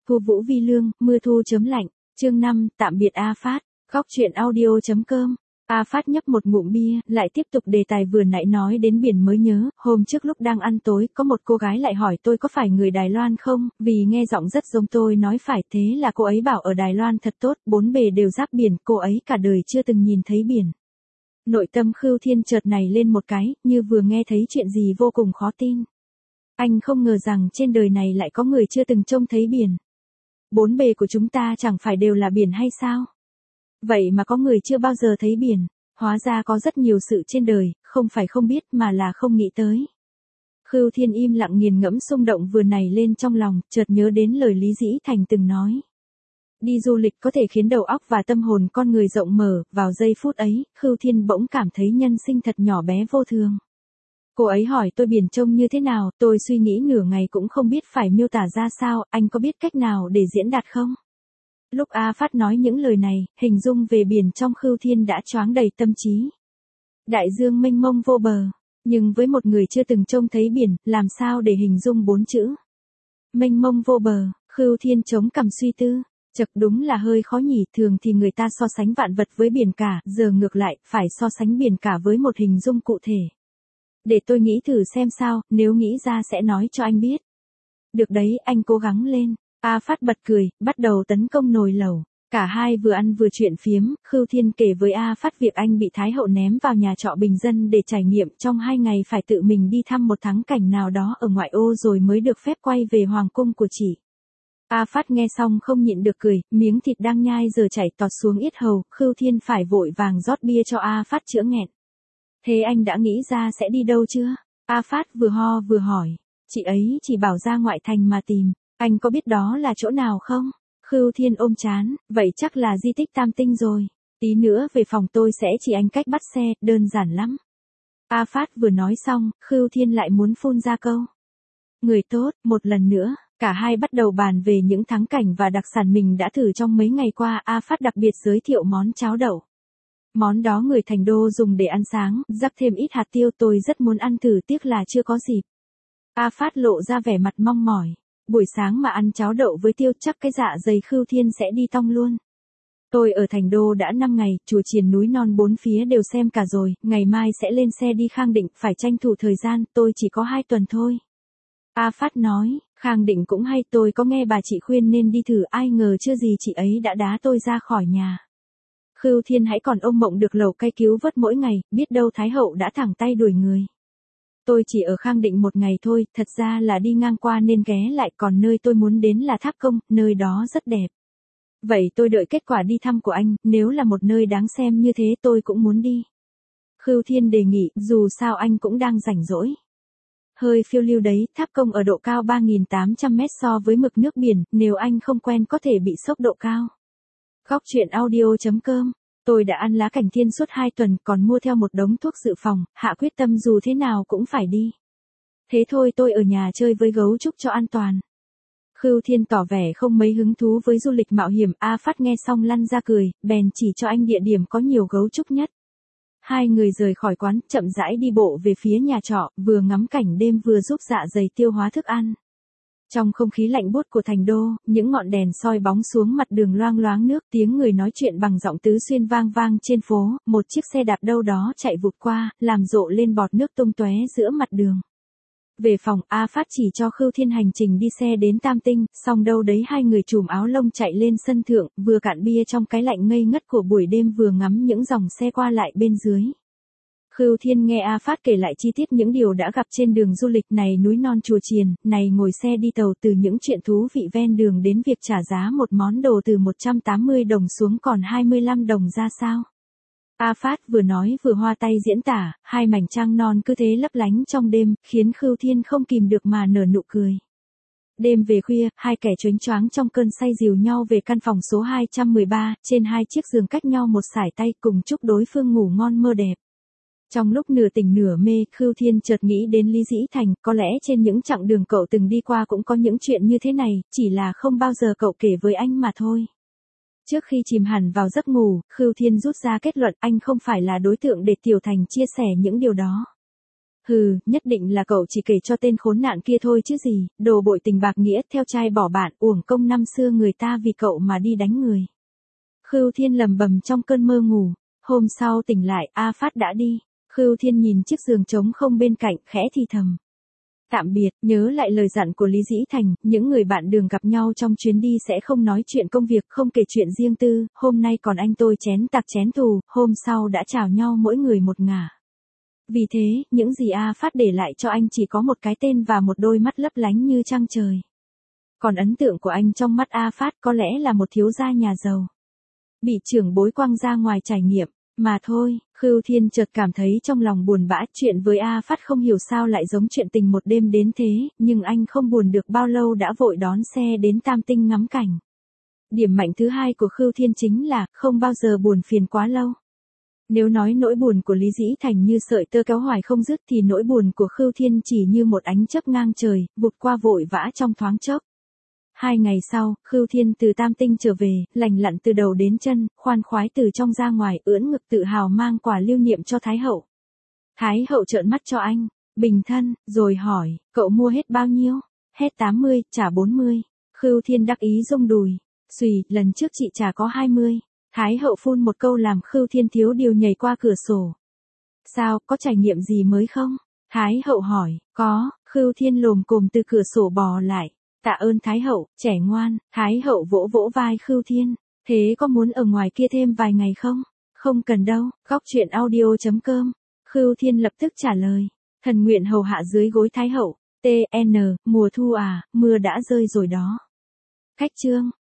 Thu Vũ Vi Lương, mưa thu chớm lạnh, chương 5, tạm biệt A Phát, góc chuyện audio.com. A Phát nhấp một ngụm bia, lại tiếp tục đề tài vừa nãy nói đến biển mới nhớ, hôm trước lúc đang ăn tối, có một cô gái lại hỏi tôi có phải người Đài Loan không, vì nghe giọng rất giống tôi nói phải, thế là cô ấy bảo ở Đài Loan thật tốt, bốn bề đều giáp biển, cô ấy cả đời chưa từng nhìn thấy biển. Nội tâm Khưu Thiên chợt này lên một cái, như vừa nghe thấy chuyện gì vô cùng khó tin. Anh không ngờ rằng trên đời này lại có người chưa từng trông thấy biển. Bốn bề của chúng ta chẳng phải đều là biển hay sao? Vậy mà có người chưa bao giờ thấy biển, hóa ra có rất nhiều sự trên đời, không phải không biết mà là không nghĩ tới. Khưu Thiên im lặng nghiền ngẫm xung động vừa nảy lên trong lòng, chợt nhớ đến lời Lý Dĩ Thành từng nói. Đi du lịch có thể khiến đầu óc và tâm hồn con người rộng mở, vào giây phút ấy, Khưu Thiên bỗng cảm thấy nhân sinh thật nhỏ bé vô thường. Cô ấy hỏi tôi biển trông như thế nào, tôi suy nghĩ nửa ngày cũng không biết phải miêu tả ra sao, anh có biết cách nào để diễn đạt không? Lúc A Phát nói những lời này, hình dung về biển trong Khưu Thiên đã choáng đầy tâm trí. Đại dương mênh mông vô bờ, nhưng với một người chưa từng trông thấy biển, làm sao để hình dung bốn chữ? Mênh mông vô bờ, Khưu Thiên chống cằm suy tư. Chật đúng là hơi khó nhỉ, thường thì người ta so sánh vạn vật với biển cả, giờ ngược lại, phải so sánh biển cả với một hình dung cụ thể. Để tôi nghĩ thử xem sao, nếu nghĩ ra sẽ nói cho anh biết. Được đấy, anh cố gắng lên. A Phát bật cười, bắt đầu tấn công nồi lẩu. Cả hai vừa ăn vừa chuyện phiếm, Khưu Thiên kể với A Phát việc anh bị Thái Hậu ném vào nhà trọ bình dân để trải nghiệm, trong 2 ngày phải tự mình đi thăm một thắng cảnh nào đó ở ngoại ô rồi mới được phép quay về hoàng cung của chị. A Phát nghe xong không nhịn được cười, miếng thịt đang nhai giờ chảy tọt xuống yết hầu, Khưu Thiên phải vội vàng rót bia cho A Phát chữa nghẹn. Thế anh đã nghĩ ra sẽ đi đâu chưa? A Phát vừa ho vừa hỏi. Chị ấy chỉ bảo ra ngoại thành mà tìm, anh có biết đó là chỗ nào không? Khưu Thiên ôm trán, vậy chắc là di tích Tam Tinh rồi. Tí nữa về phòng tôi sẽ chỉ anh cách bắt xe, đơn giản lắm. A Phát vừa nói xong, Khưu Thiên lại muốn phun ra câu. Người tốt, một lần nữa. Cả hai bắt đầu bàn về những thắng cảnh và đặc sản mình đã thử trong mấy ngày qua. A Phát đặc biệt giới thiệu món cháo đậu. Món đó người Thành Đô dùng để ăn sáng, rắc thêm ít hạt tiêu, tôi rất muốn ăn thử, tiếc là chưa có dịp. A Phát lộ ra vẻ mặt mong mỏi. Buổi sáng mà ăn cháo đậu với tiêu chắc cái dạ dày Khưu Thiên sẽ đi tong luôn. Tôi ở Thành Đô đã 5 ngày, chùa chiền núi non bốn phía đều xem cả rồi, ngày mai sẽ lên xe đi Khang Định, phải tranh thủ thời gian, tôi chỉ có 2 tuần thôi. A Phát nói, Khang Định cũng hay, tôi có nghe bà chị khuyên nên đi thử, ai ngờ chưa gì chị ấy đã đá tôi ra khỏi nhà. Khưu Thiên hãy còn ôm mộng được lẩu cay cứu vớt mỗi ngày, biết đâu Thái Hậu đã thẳng tay đuổi người. Tôi chỉ ở Khang Định 1 ngày thôi, thật ra là đi ngang qua nên ghé lại, còn nơi tôi muốn đến là Tháp Công, nơi đó rất đẹp. Vậy tôi đợi kết quả đi thăm của anh, nếu là một nơi đáng xem như thế tôi cũng muốn đi. Khưu Thiên đề nghị, dù sao anh cũng đang rảnh rỗi. Hơi phiêu lưu đấy, Tháp Công ở độ cao 3.800 mét so với mực nước biển, nếu anh không quen có thể bị sốc độ cao. Góc chuyện audio.com. Tôi đã ăn lá cảnh thiên suốt 2 tuần, còn mua theo một đống thuốc dự phòng, hạ quyết tâm dù thế nào cũng phải đi. Thế thôi tôi ở nhà chơi với gấu trúc cho an toàn. Khưu Thiên tỏ vẻ không mấy hứng thú với du lịch mạo hiểm. A Phát nghe xong lăn ra cười, bèn chỉ cho anh địa điểm có nhiều gấu trúc nhất. Hai người rời khỏi quán, chậm rãi đi bộ về phía nhà trọ, vừa ngắm cảnh đêm vừa giúp dạ dày tiêu hóa thức ăn. Trong không khí lạnh buốt của Thành Đô, những ngọn đèn soi bóng xuống mặt đường loang loáng nước, tiếng người nói chuyện bằng giọng tứ xuyên vang vang trên phố, một chiếc xe đạp đâu đó chạy vụt qua, làm rộ lên bọt nước tung tóe giữa mặt đường. Về phòng, A Phát chỉ cho Khưu Thiên hành trình đi xe đến Tam Tinh, xong đâu đấy hai người trùm áo lông chạy lên sân thượng, vừa cạn bia trong cái lạnh ngây ngất của buổi đêm vừa ngắm những dòng xe qua lại bên dưới. Khưu Thiên nghe A Phát kể lại chi tiết những điều đã gặp trên đường du lịch, này núi non chùa chiền, này ngồi xe đi tàu, từ những chuyện thú vị ven đường đến việc trả giá một món đồ từ 180 đồng xuống còn 25 đồng ra sao. A Phát vừa nói vừa hoa tay diễn tả, hai mảnh trăng non cứ thế lấp lánh trong đêm, khiến Khưu Thiên không kìm được mà nở nụ cười. Đêm về khuya, hai kẻ chónh choáng trong cơn say dìu nhau về căn phòng số 213, trên 2 chiếc giường cách nhau một sải tay, cùng chúc đối phương ngủ ngon mơ đẹp. Trong lúc nửa tỉnh nửa mê, Khưu Thiên chợt nghĩ đến Lý Dĩ Thành, có lẽ trên những chặng đường cậu từng đi qua cũng có những chuyện như thế này, chỉ là không bao giờ cậu kể với anh mà thôi. Trước khi chìm hẳn vào giấc ngủ, Khưu Thiên rút ra kết luận anh không phải là đối tượng để Tiểu Thành chia sẻ những điều đó. Hừ, nhất định là cậu chỉ kể cho tên khốn nạn kia thôi chứ gì, đồ bội tình bạc nghĩa theo trai bỏ bạn, uổng công năm xưa người ta vì cậu mà đi đánh người. Khưu Thiên lầm bầm trong cơn mơ ngủ, hôm sau tỉnh lại, A Phát đã đi. Khưu Thiên nhìn chiếc giường trống không bên cạnh, khẽ thì thầm. Tạm biệt, nhớ lại lời dặn của Lý Dĩ Thành, những người bạn đường gặp nhau trong chuyến đi sẽ không nói chuyện công việc, không kể chuyện riêng tư, hôm nay còn anh tôi chén tặc chén thù, hôm sau đã chào nhau mỗi người một ngả. Vì thế, những gì A Phát để lại cho anh chỉ có một cái tên và một đôi mắt lấp lánh như trăng trời. Còn ấn tượng của anh trong mắt A Phát có lẽ là một thiếu gia nhà giàu. Bị trưởng bối quăng ra ngoài trải nghiệm, mà thôi. Khưu Thiên chợt cảm thấy trong lòng buồn bã, chuyện với A Phát không hiểu sao lại giống chuyện tình một đêm đến thế, nhưng anh không buồn được bao lâu đã vội đón xe đến Tam Tinh ngắm cảnh. Điểm mạnh thứ hai của Khưu Thiên chính là, không bao giờ buồn phiền quá lâu. Nếu nói nỗi buồn của Lý Dĩ Thành như sợi tơ kéo hoài không dứt thì nỗi buồn của Khưu Thiên chỉ như một ánh chớp ngang trời, vụt qua vội vã trong thoáng chốc. 2 ngày sau, Khưu Thiên từ Tam Tinh trở về, lành lặn từ đầu đến chân, khoan khoái từ trong ra ngoài, ưỡn ngực tự hào mang quà lưu niệm cho Thái Hậu. Thái Hậu trợn mắt cho anh, bình thân, rồi hỏi, cậu mua hết bao nhiêu? Hết 80, trả 40. Khưu Thiên đắc ý rung đùi, xùy, lần trước chị trả có 20. Thái Hậu phun một câu làm Khưu Thiên thiếu điều nhảy qua cửa sổ. Sao, có trải nghiệm gì mới không? Thái Hậu hỏi, có. Khưu Thiên lồm cồm từ cửa sổ bò lại. Tạ ơn Thái Hậu, trẻ ngoan. Thái Hậu vỗ vỗ vai Khưu Thiên. Thế có muốn ở ngoài kia thêm vài ngày không? Không cần đâu. Góc truyện audio.com. Khưu Thiên lập tức trả lời. Thần nguyện hầu hạ dưới gối Thái Hậu. TN, mùa thu à, mưa đã rơi rồi đó. Khách chương.